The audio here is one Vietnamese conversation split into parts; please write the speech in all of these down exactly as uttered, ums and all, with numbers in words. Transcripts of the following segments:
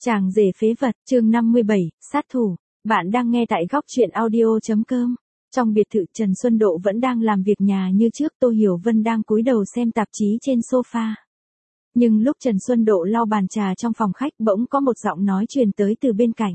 Chàng rể phế vật, chương năm mươi bảy, sát thủ. Bạn đang nghe tại góc truyện audio chấm com. Trong biệt thự Trần Xuân Độ vẫn đang làm việc nhà như trước, Tô Hiểu Vân đang cúi đầu xem tạp chí trên sofa. Nhưng lúc Trần Xuân Độ lau bàn trà trong phòng khách bỗng có một giọng nói truyền tới từ bên cạnh.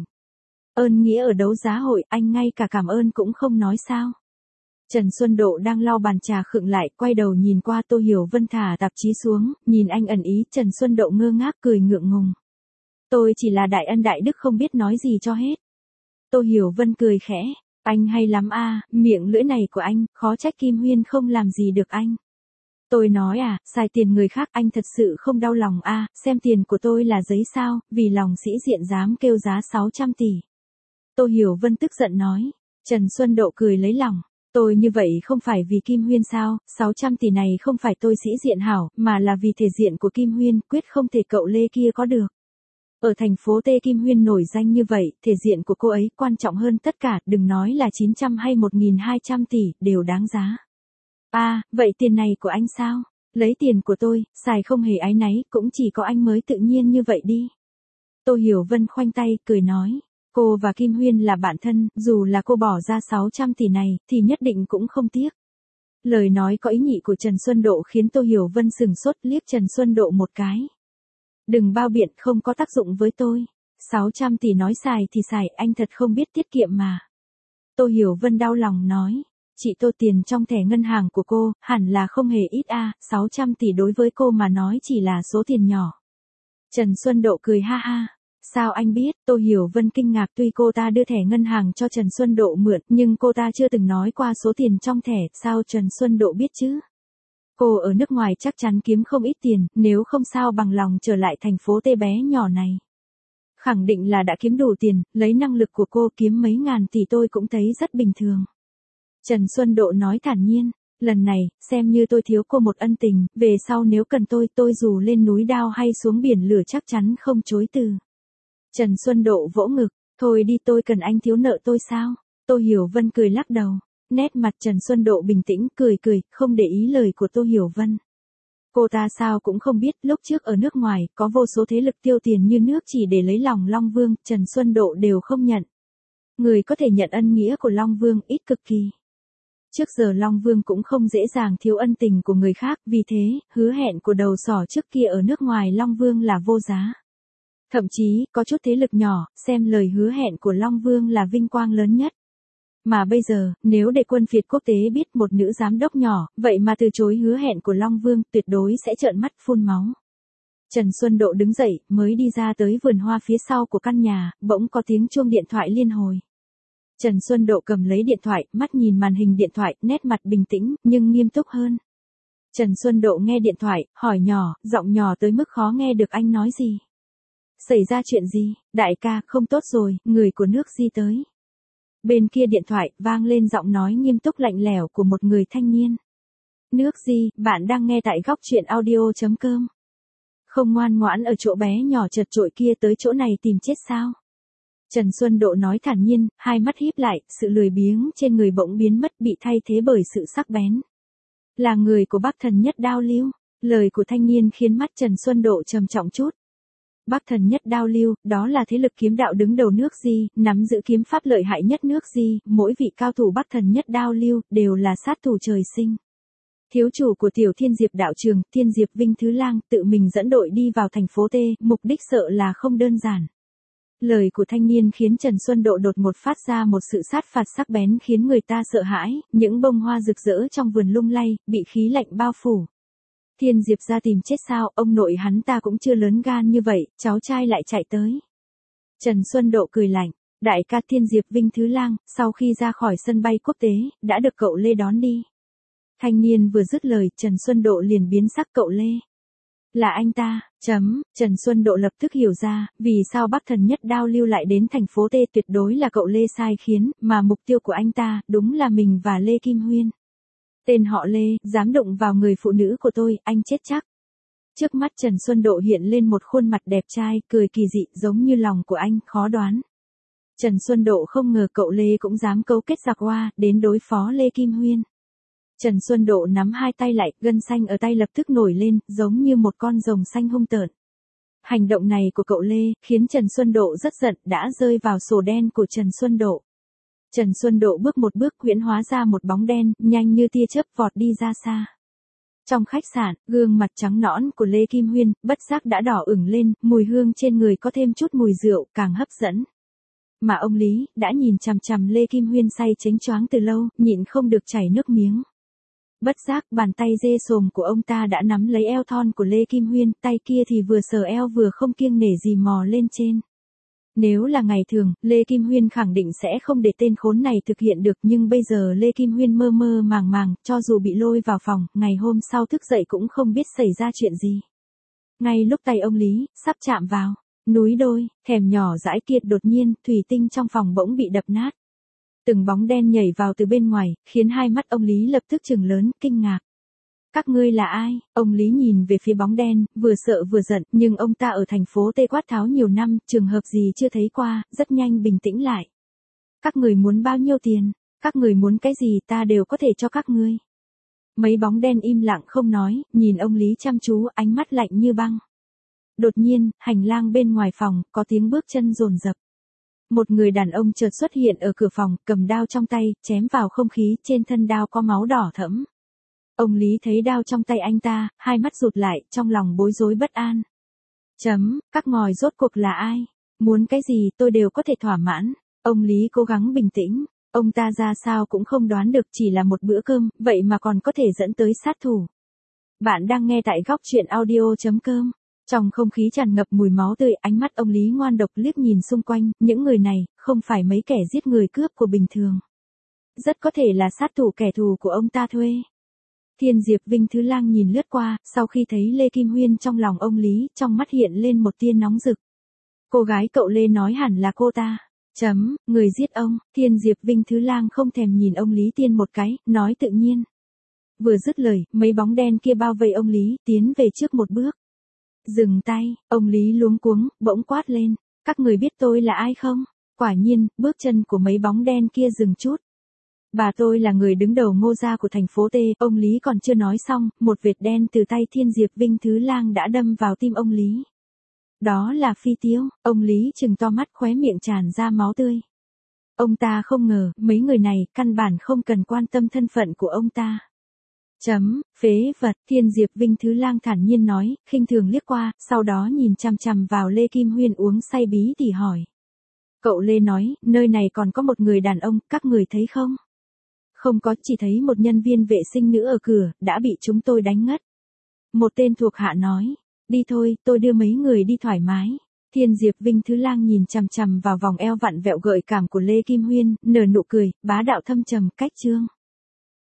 Ơn nghĩa ở đấu giá hội, anh ngay cả cảm ơn cũng không nói sao? Trần Xuân Độ đang lau bàn trà khựng lại, quay đầu nhìn qua Tô Hiểu Vân thả tạp chí xuống, nhìn anh ẩn ý, Trần Xuân Độ ngơ ngác cười ngượng ngùng. Tôi chỉ là đại ân đại đức không biết nói gì cho hết. Tô Hiểu Vân cười khẽ, anh hay lắm a, miệng lưỡi này của anh, khó trách Kim Huyên không làm gì được anh. Tôi nói à, xài tiền người khác anh thật sự không đau lòng a, xem tiền của tôi là giấy sao, vì lòng sĩ diện dám kêu giá sáu trăm tỷ. Tô Hiểu Vân tức giận nói, Trần Xuân Độ cười lấy lòng. Tôi như vậy không phải vì Kim Huyên sao, sáu trăm tỷ này không phải tôi sĩ diện hảo, mà là vì thể diện của Kim Huyên, quyết không thể cậu Lê kia có được. Ở thành phố T Kim Huyên nổi danh như vậy, thể diện của cô ấy quan trọng hơn tất cả, đừng nói là chín trăm hay một nghìn hai trăm tỷ, đều đáng giá. À, vậy tiền này của anh sao? Lấy tiền của tôi, xài không hề áy náy, cũng chỉ có anh mới tự nhiên như vậy đi. Tô Hiểu Vân khoanh tay, cười nói. Cô và Kim Huyên là bạn thân, dù là cô bỏ ra sáu trăm tỷ này, thì nhất định cũng không tiếc. Lời nói có ý nhị của Trần Xuân Độ khiến Tô Hiểu Vân sừng sốt, liếc Trần Xuân Độ một cái. Đừng bao biện, không có tác dụng với tôi. sáu trăm tỷ nói xài thì xài, anh thật không biết tiết kiệm mà. Tô Hiểu Vân đau lòng nói. Chị Tô, tiền trong thẻ ngân hàng của cô, hẳn là không hề ít a, sáu trăm tỷ đối với cô mà nói chỉ là số tiền nhỏ. Trần Xuân Độ cười ha ha. Sao anh biết? Tô Hiểu Vân kinh ngạc, tuy cô ta đưa thẻ ngân hàng cho Trần Xuân Độ mượn, nhưng cô ta chưa từng nói qua số tiền trong thẻ, sao Trần Xuân Độ biết chứ? Cô ở nước ngoài chắc chắn kiếm không ít tiền, nếu không sao bằng lòng trở lại thành phố T bé nhỏ này. Khẳng định là đã kiếm đủ tiền, lấy năng lực của cô kiếm mấy ngàn tỷ tôi cũng thấy rất bình thường. Trần Xuân Độ nói thản nhiên, lần này, xem như tôi thiếu cô một ân tình, về sau nếu cần tôi, tôi dù lên núi đao hay xuống biển lửa chắc chắn không chối từ. Trần Xuân Độ vỗ ngực, thôi đi, tôi cần anh thiếu nợ tôi sao? Tô Hiểu Vân cười lắc đầu, nét mặt Trần Xuân Độ bình tĩnh, cười cười, không để ý lời của Tô Hiểu Vân. Cô ta sao cũng không biết, lúc trước ở nước ngoài, có vô số thế lực tiêu tiền như nước chỉ để lấy lòng Long Vương, Trần Xuân Độ đều không nhận. Người có thể nhận ân nghĩa của Long Vương ít cực kỳ. Trước giờ Long Vương cũng không dễ dàng thiếu ân tình của người khác, vì thế, hứa hẹn của đầu sỏ trước kia ở nước ngoài Long Vương là vô giá. Thậm chí, có chút thế lực nhỏ, xem lời hứa hẹn của Long Vương là vinh quang lớn nhất. Mà bây giờ, nếu để quân phiệt quốc tế biết một nữ giám đốc nhỏ, vậy mà từ chối hứa hẹn của Long Vương, tuyệt đối sẽ trợn mắt phun máu. Trần Xuân Độ đứng dậy, mới đi ra tới vườn hoa phía sau của căn nhà, bỗng có tiếng chuông điện thoại liên hồi. Trần Xuân Độ cầm lấy điện thoại, mắt nhìn màn hình điện thoại, nét mặt bình tĩnh, nhưng nghiêm túc hơn. Trần Xuân Độ nghe điện thoại, hỏi nhỏ, giọng nhỏ tới mức khó nghe được, anh nói gì? Xảy ra chuyện gì? Đại ca, không tốt rồi, người của nước Di tới. Bên kia điện thoại, vang lên giọng nói nghiêm túc lạnh lẽo của một người thanh niên. Nước Di, bạn đang nghe tại góc truyện audio chấm com. Không ngoan ngoãn ở chỗ bé nhỏ chật chội kia tới chỗ này tìm chết sao? Trần Xuân Độ nói thản nhiên, hai mắt híp lại, sự lười biếng trên người bỗng biến mất, bị thay thế bởi sự sắc bén. Là người của Bắc Thần Nhất Đao Lưu. Lời của thanh niên khiến mắt Trần Xuân Độ trầm trọng chút. Bắc Thần Nhất Đao Lưu, đó là thế lực kiếm đạo đứng đầu nước Di, nắm giữ kiếm pháp lợi hại nhất nước Di, mỗi vị cao thủ Bắc Thần Nhất Đao Lưu, đều là sát thủ trời sinh. Thiếu chủ của Tiểu Thiên Diệp đạo trường, Thiên Diệp Vinh Thứ Lang, tự mình dẫn đội đi vào thành phố T, mục đích sợ là không đơn giản. Lời của thanh niên khiến Trần Xuân Độ đột ngột phát ra một sự sát phạt sắc bén khiến người ta sợ hãi, những bông hoa rực rỡ trong vườn lung lay, bị khí lạnh bao phủ. Thiên Diệp ra tìm chết sao, ông nội hắn ta cũng chưa lớn gan như vậy, cháu trai lại chạy tới. Trần Xuân Độ cười lạnh, đại ca Thiên Diệp Vinh Thứ Lang, sau khi ra khỏi sân bay quốc tế, đã được cậu Lê đón đi. Thanh niên vừa dứt lời, Trần Xuân Độ liền biến sắc, cậu Lê. Là anh ta, chấm, Trần Xuân Độ lập tức hiểu ra, vì sao Bắc Thần Nhất Đao Lưu lại đến thành phố T, tuyệt đối là cậu Lê sai khiến, mà mục tiêu của anh ta, đúng là mình và Lê Kim Huyên. Tên họ Lê, dám đụng vào người phụ nữ của tôi, anh chết chắc. Trước mắt Trần Xuân Độ hiện lên một khuôn mặt đẹp trai, cười kỳ dị, giống như lòng của anh, khó đoán. Trần Xuân Độ không ngờ cậu Lê cũng dám cấu kết giặc hoa, đến đối phó Lê Kim Huyên. Trần Xuân Độ nắm hai tay lại, gân xanh ở tay lập tức nổi lên, giống như một con rồng xanh hung tợn. Hành động này của cậu Lê, khiến Trần Xuân Độ rất giận, đã rơi vào sổ đen của Trần Xuân Độ. Trần Xuân Độ bước một bước huyễn hóa ra một bóng đen, nhanh như tia chớp vọt đi ra xa. Trong khách sạn, gương mặt trắng nõn của Lê Kim Huyên, bất giác đã đỏ ửng lên, mùi hương trên người có thêm chút mùi rượu, càng hấp dẫn. Mà ông Lý, đã nhìn chằm chằm Lê Kim Huyên say chánh choáng từ lâu, nhịn không được chảy nước miếng. Bất giác, bàn tay dê sồm của ông ta đã nắm lấy eo thon của Lê Kim Huyên, tay kia thì vừa sờ eo vừa không kiêng nể gì mò lên trên. Nếu là ngày thường, Lê Kim Huyên khẳng định sẽ không để tên khốn này thực hiện được, nhưng bây giờ Lê Kim Huyên mơ mơ màng màng, cho dù bị lôi vào phòng, ngày hôm sau thức dậy cũng không biết xảy ra chuyện gì. Ngay lúc tay ông Lý, sắp chạm vào núi đôi, thèm nhỏ dãi kiệt đột nhiên, thủy tinh trong phòng bỗng bị đập nát. Từng bóng đen nhảy vào từ bên ngoài, khiến hai mắt ông Lý lập tức trừng lớn, kinh ngạc. Các ngươi là ai? Ông Lý nhìn về phía bóng đen, vừa sợ vừa giận, nhưng ông ta ở thành phố Tê Quát Tháo nhiều năm, trường hợp gì chưa thấy qua, rất nhanh bình tĩnh lại. Các người muốn bao nhiêu tiền? Các người muốn cái gì ta đều có thể cho các ngươi. Mấy bóng đen im lặng không nói, nhìn ông Lý chăm chú, ánh mắt lạnh như băng. Đột nhiên, hành lang bên ngoài phòng, có tiếng bước chân dồn dập. Một người đàn ông chợt xuất hiện ở cửa phòng, cầm đao trong tay, chém vào không khí, trên thân đao có máu đỏ thẫm. Ông Lý thấy đao trong tay anh ta, hai mắt rụt lại, trong lòng bối rối bất an. Chấm, các ngòi rốt cuộc là ai? Muốn cái gì tôi đều có thể thỏa mãn. Ông Lý cố gắng bình tĩnh, ông ta ra sao cũng không đoán được, chỉ là một bữa cơm, vậy mà còn có thể dẫn tới sát thủ. Bạn đang nghe tại góc truyện audio chấm com. Trong không khí tràn ngập mùi máu tươi, ánh mắt ông Lý ngoan độc liếc nhìn xung quanh, những người này, không phải mấy kẻ giết người cướp của bình thường. Rất có thể là sát thủ kẻ thù của ông ta thuê. Thiên Diệp Vinh Thứ Lang nhìn lướt qua, sau khi thấy Lê Kim Huyên trong lòng ông Lý, trong mắt hiện lên một tia nóng rực. Cô gái cậu Lê nói hẳn là cô ta. Chấm, người giết ông. Thiên Diệp Vinh Thứ Lang không thèm nhìn ông Lý Tiên một cái, nói tự nhiên. Vừa dứt lời, mấy bóng đen kia bao vây ông Lý, tiến về trước một bước. Dừng tay, ông Lý luống cuống, bỗng quát lên. Các người biết tôi là ai không? Quả nhiên, bước chân của mấy bóng đen kia dừng chút. Bà tôi là người đứng đầu Ngô gia của thành phố T. Ông Lý còn chưa nói xong, một vệt đen từ tay Thiên Diệp Vinh Thứ Lang đã đâm vào tim ông Lý. Đó là phi tiêu. Ông Lý trừng to mắt, khóe miệng tràn ra máu tươi. Ông ta không ngờ, mấy người này, căn bản không cần quan tâm thân phận của ông ta. Chấm, phế vật. Thiên Diệp Vinh Thứ Lang thản nhiên nói, khinh thường liếc qua, sau đó nhìn chằm chằm vào Lê Kim Huyên uống say bí tỉ hỏi. Cậu Lê nói, nơi này còn có một người đàn ông, các người thấy không? Không có, chỉ thấy một nhân viên vệ sinh nữ ở cửa, đã bị chúng tôi đánh ngất. Một tên thuộc hạ nói, đi thôi, tôi đưa mấy người đi thoải mái. Thiên Diệp Vinh Thứ Lang nhìn chằm chằm vào vòng eo vặn vẹo gợi cảm của Lê Kim Huyên, nở nụ cười, bá đạo thâm trầm, cách trương.